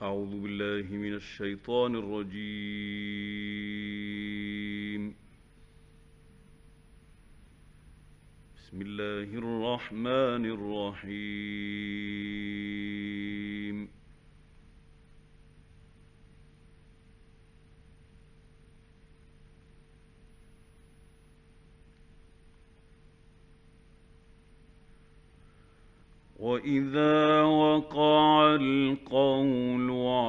أعوذ بالله من الشيطان الرجيم. بسم الله الرحمن الرحيم. وإذا وقع القول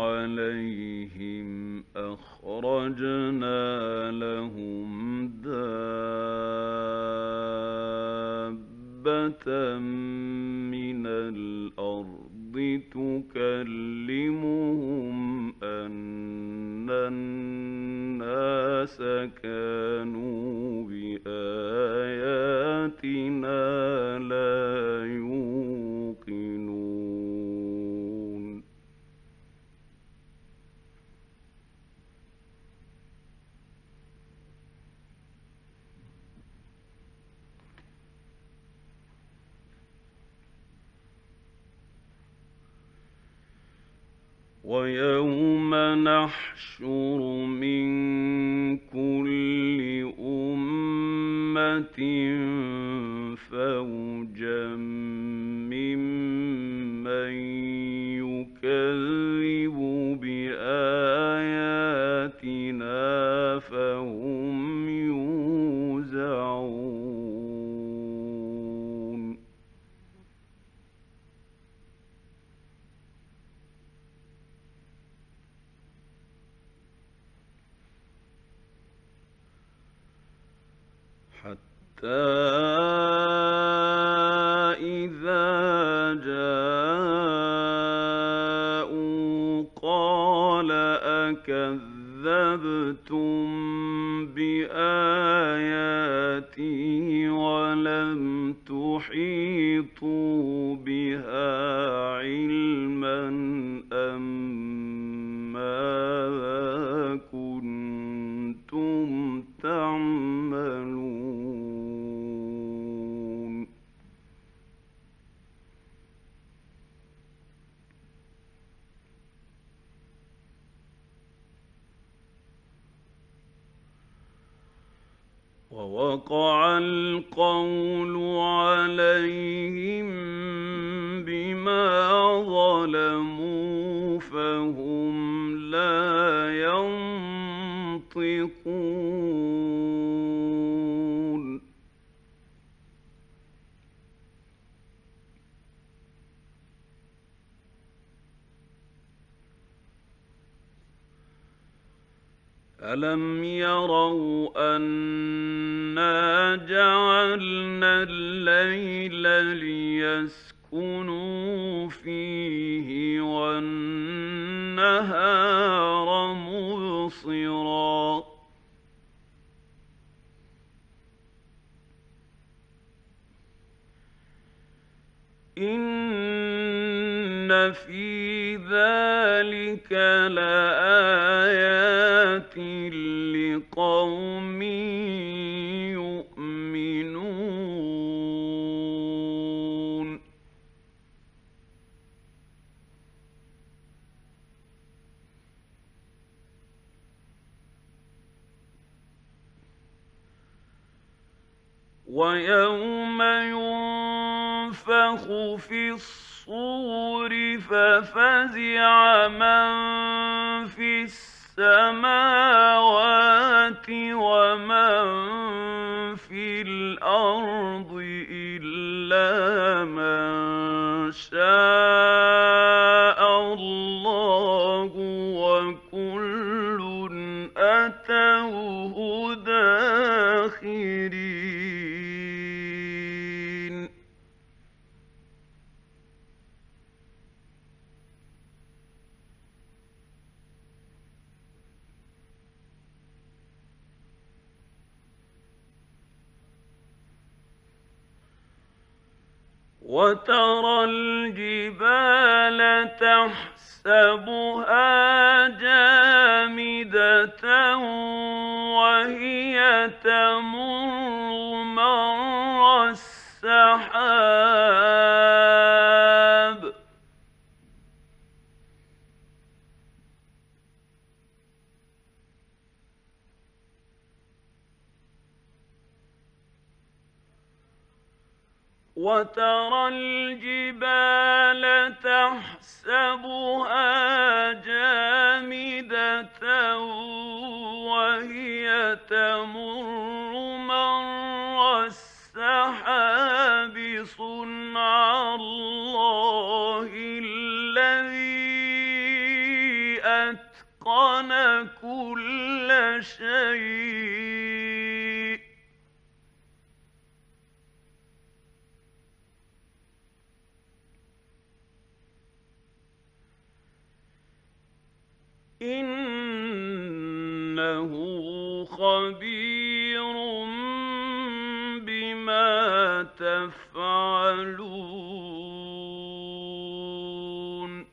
عليهم أخرجنا لهم دابة من الأرض تكلمهم أن الناس كانوا بآياتنا لا يوقنون. ويوم نحشر من كل أمة فوجا ممن يكذب بآياتنا فهم يوزعون. حتى إذا جاءوا قال أكذبتم بآياتي ولم تحيطوا بها علما أم ماذا كنتم تعملون. ووقع القول عليهم بما ظلموا فهم لا ينطقون. ألم يروا أنا جعلنا الليل ليسكنوا فيه والنهار مبصرا إن في ذلك لآيات لقوم يؤمنون. ويوم ينفخ في الصور ففزع من في السماوات ومن في الأرض إلا من شاء الله وكل أتوه داخرين. وترى الجبال تحسبها جامدة وهي تمر مر السحاب وترى الجبال تحسبها جامدة وهي تمر مر السحاب صنع الله الذي أتقن كل شيء إنه خبير بما تفعلون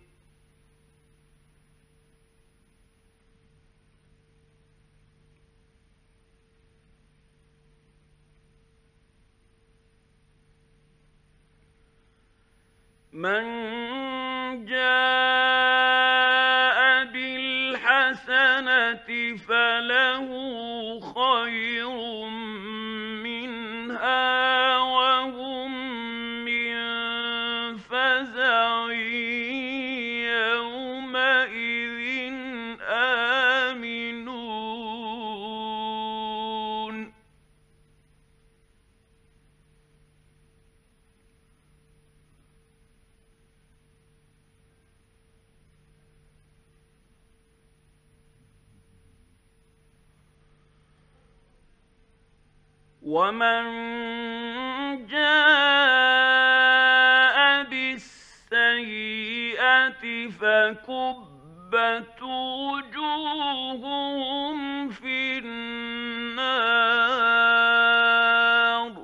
من جاء بالحسنة فله خير منها وهم من فزع يومئذ آمنون ومن جاء بالسيئة فكبت وجوههم في النار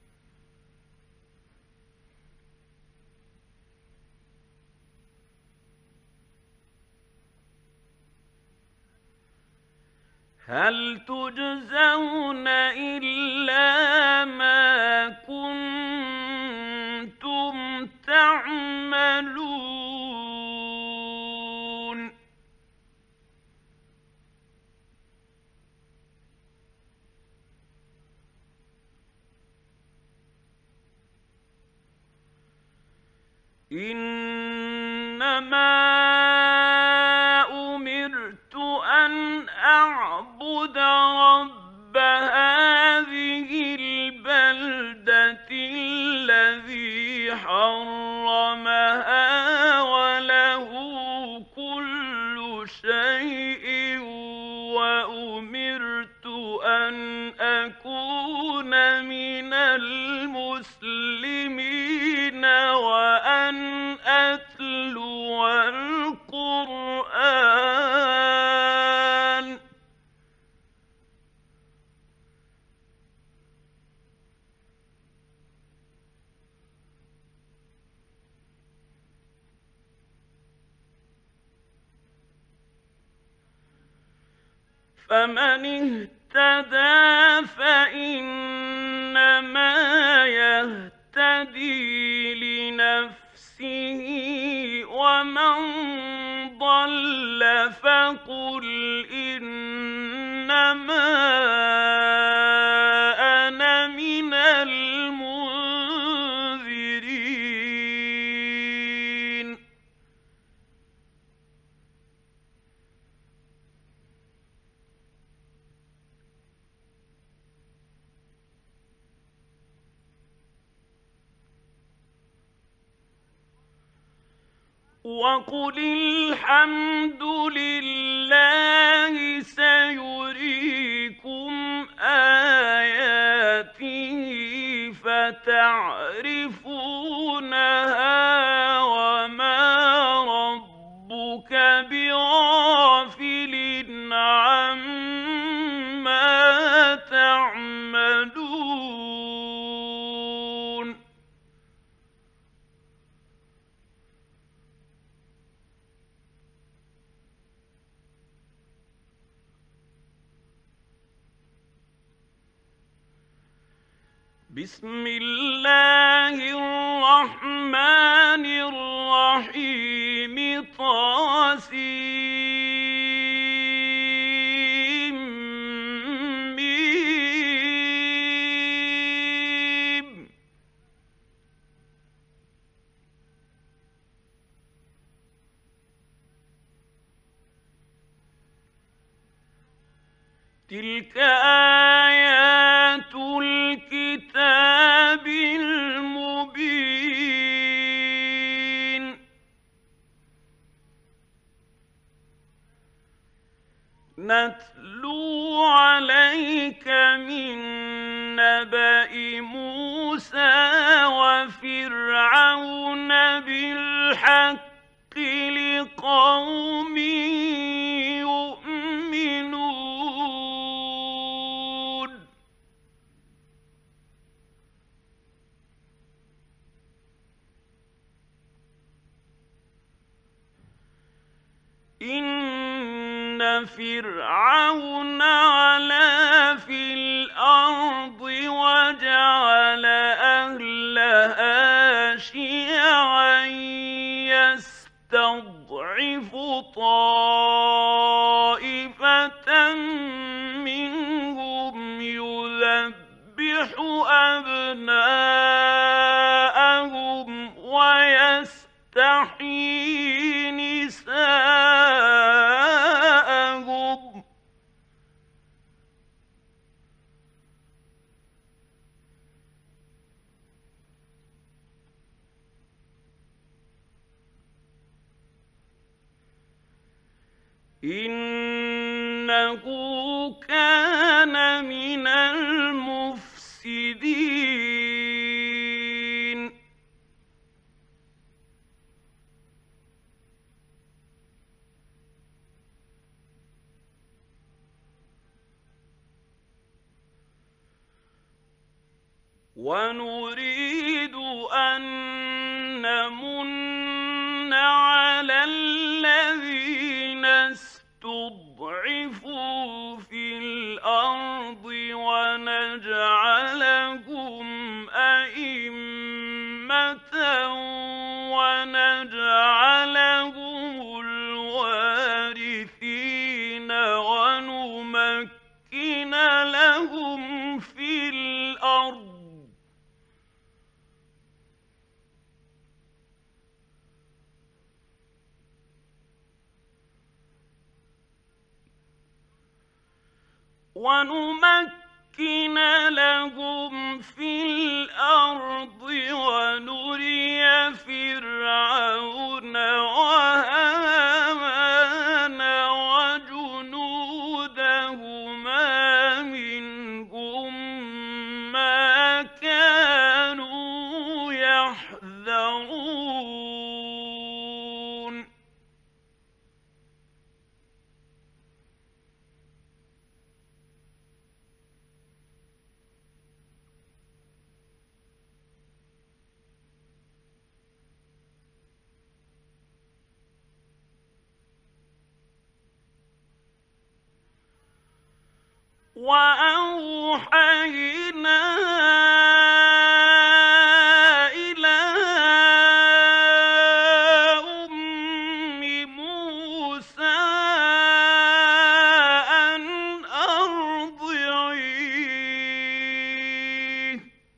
هل تجزون إلا ما كنتم تعملون إنما أمرت أن أعبد رب هذه البلدة الذي حرمها وله كل شيء وأمرت أن أكون من المسلمين وأن أتلو القرآن فمن اهتدى فإنما يهتدي لنفسه ومن ضل فقل إنما أنا من المنذرين وقل الحمد لله سيريكم آياته فتعرفونها وما ربك بغافل عما تعملون بسم الله الرحمن الرحيم طاسيم تلك آيات الكتاب المبين نتلو عليك من نبأ موسى وفرعون بالحق لقوم يؤمنون إن فرعون علا في الأرض وجعل أهلها شيعا يستضعف طائفة منهم يذبح أبناءهم ويستحيي نساءهم إنه كان من المفسدين ونريد أن نمن على الذين استضعفوا في الأرض ونجعلهم أئمة ونجعلهم الوارثين ونمكن لهم في الأرض ونري فرعون وهامان وجنودهما منهم ما كانوا يحذرون وأوحينا إلى أم موسى أن أرضعيه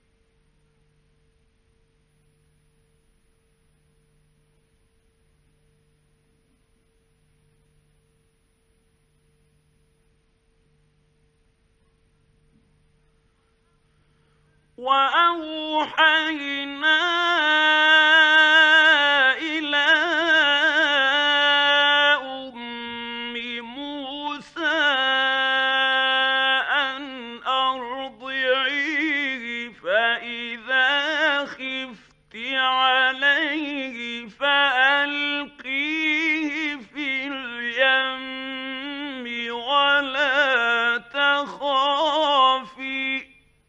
وأوحينا إلى أم موسى أن أرضعيه فإذا خفت عليه فألقيه في اليم ولا تخافي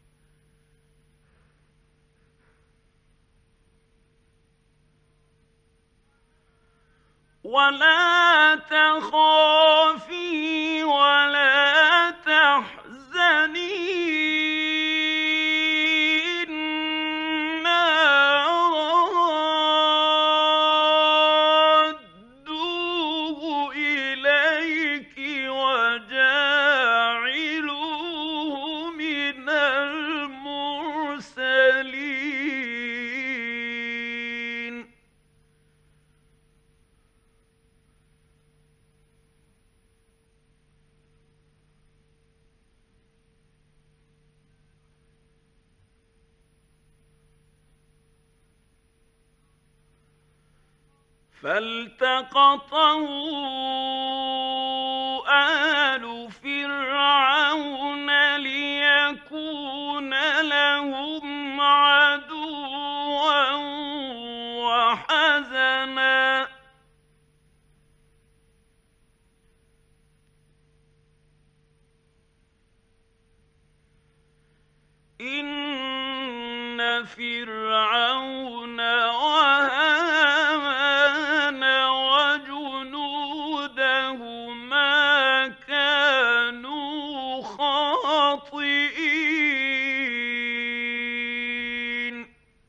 ولا تحزني إنا رادوه إليك وجاعلوه من المرسلين. فالتقطه آل فرعون ليكون لهم عدوا وحزنا إن فرعون وهامان وجنودهما كانوا خاطئين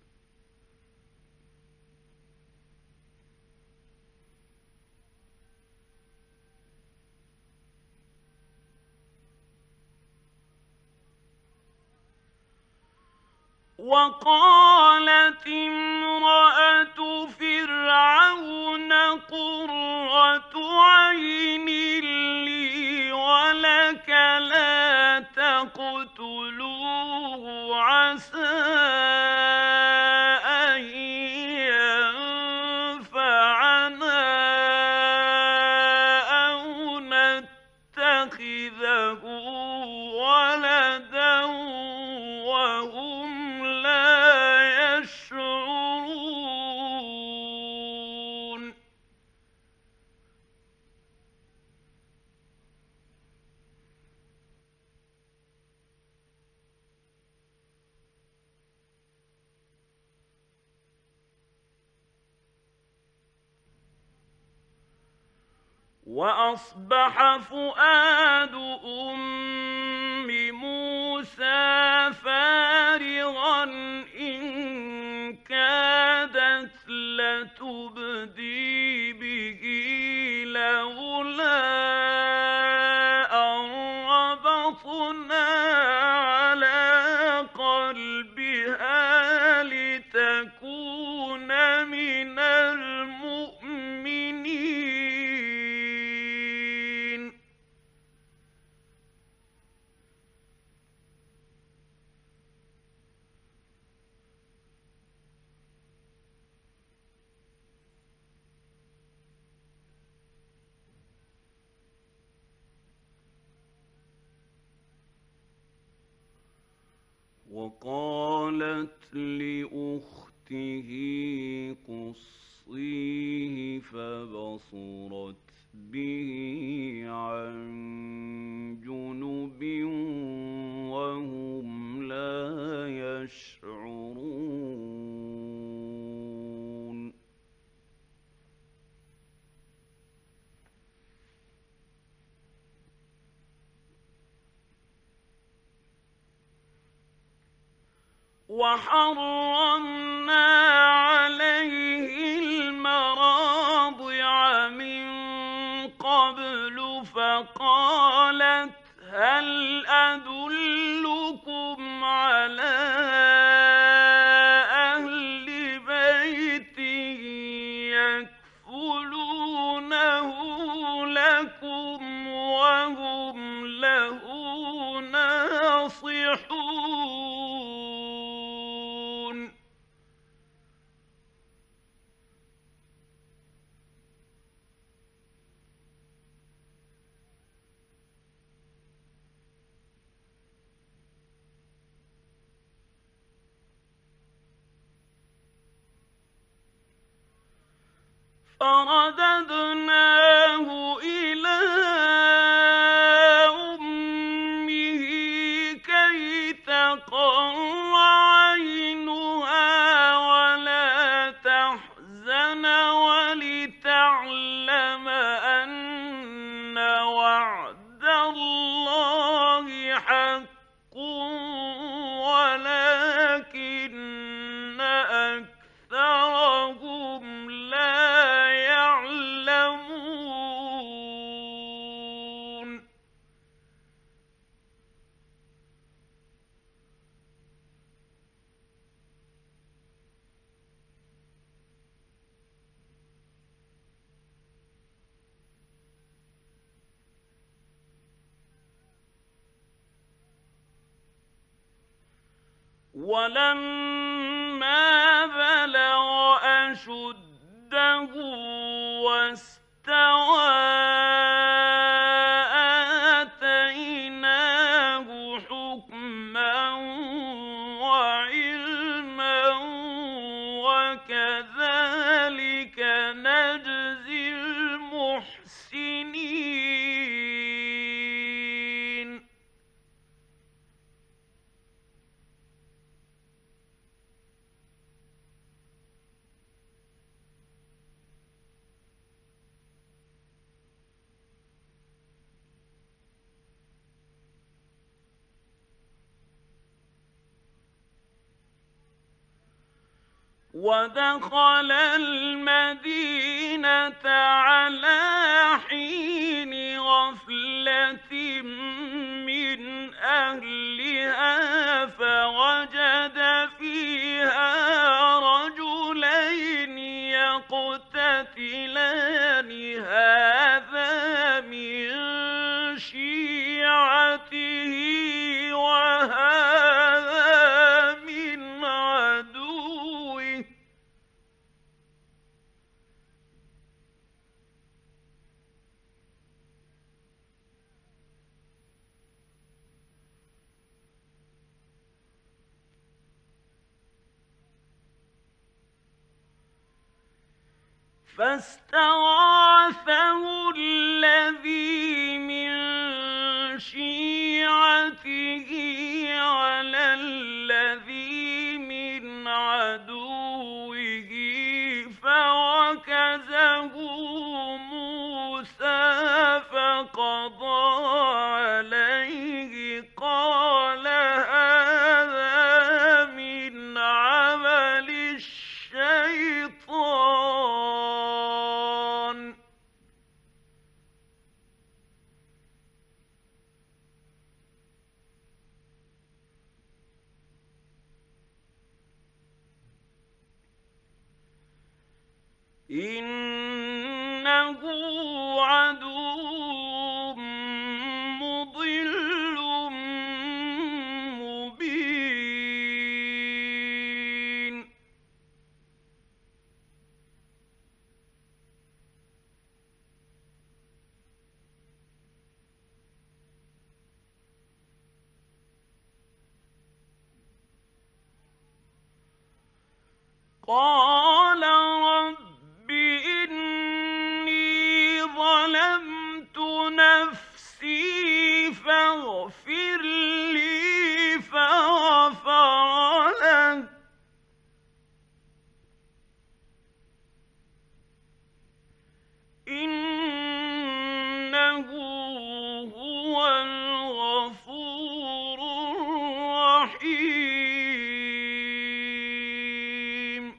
وقالت امرأة فرعون قرة عين لي ولك لا تقتلوه عسى أن ينفعنا أو نتخذه ولدا وهم لا يشعرون وأصبح فؤاد أم موسى فارغا إن كادت لتبدي به لولا أن ربطنا على قلبها لتكون من المؤمنين وقالت لأخته قصيه فبصرت به عن جنب وهم لا يشعرون وحرمنا عليه المراضع من قبل فقالت هل أدلكم على أهل بيت يكفلونه لكم وهم له ناصحون فرددناه إلى أمه كي تقر عينها ولا تحزن ولتعلم أن وعد الله حق ولكن أكثرهم لا يعلمون ولما بلغ أشده ودخل المدينة على حين غفلة من أهلها فوجد فيها رجلين يقتتلان هذا من شيعته وهذا من عدوه فاستغاثه الذي من شيعته على الذي من عدوه فوكزه موسى فقضى عليه قال هذا من عمل الشيطان إنه عدو مضل مبين قال رب إني ظلمت نفسي فاغفر لي فغفر له إنه هو الغفور الرحيم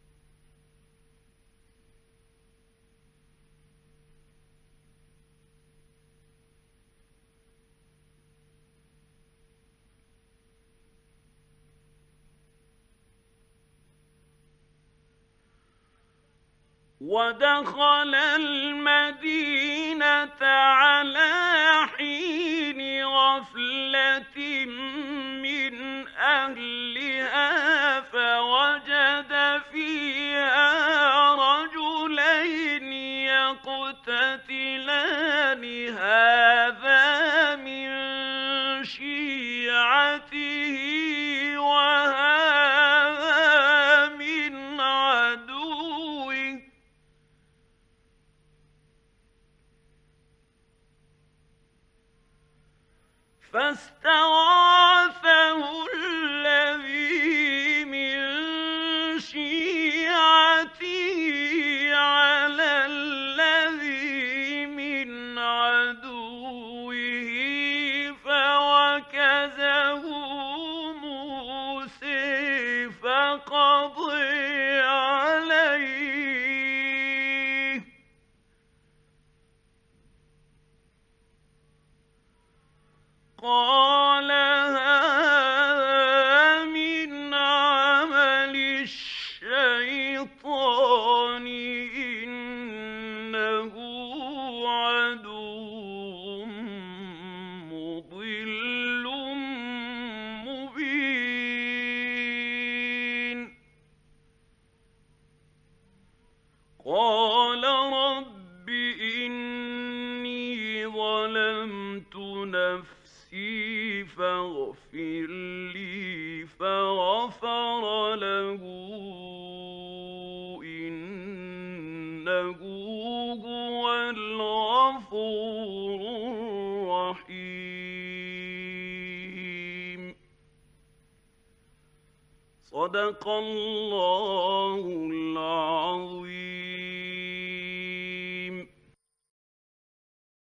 ودخل المدينة على حين غفلة من أهلها فوجد فيها رجلين يقتتلان هذا من شيعته وهذا من عدوه فاستغاثه الذي من شيعته على الذي من عدوه فوكزه موسى فقضي عليه قال هذا من عمل الشيطان إنه عدو مضل مبين قال رب إني ظلمت نفسي فاغفر لي فغفر له إنه هو الغفور الرحيم صدق الله العظيم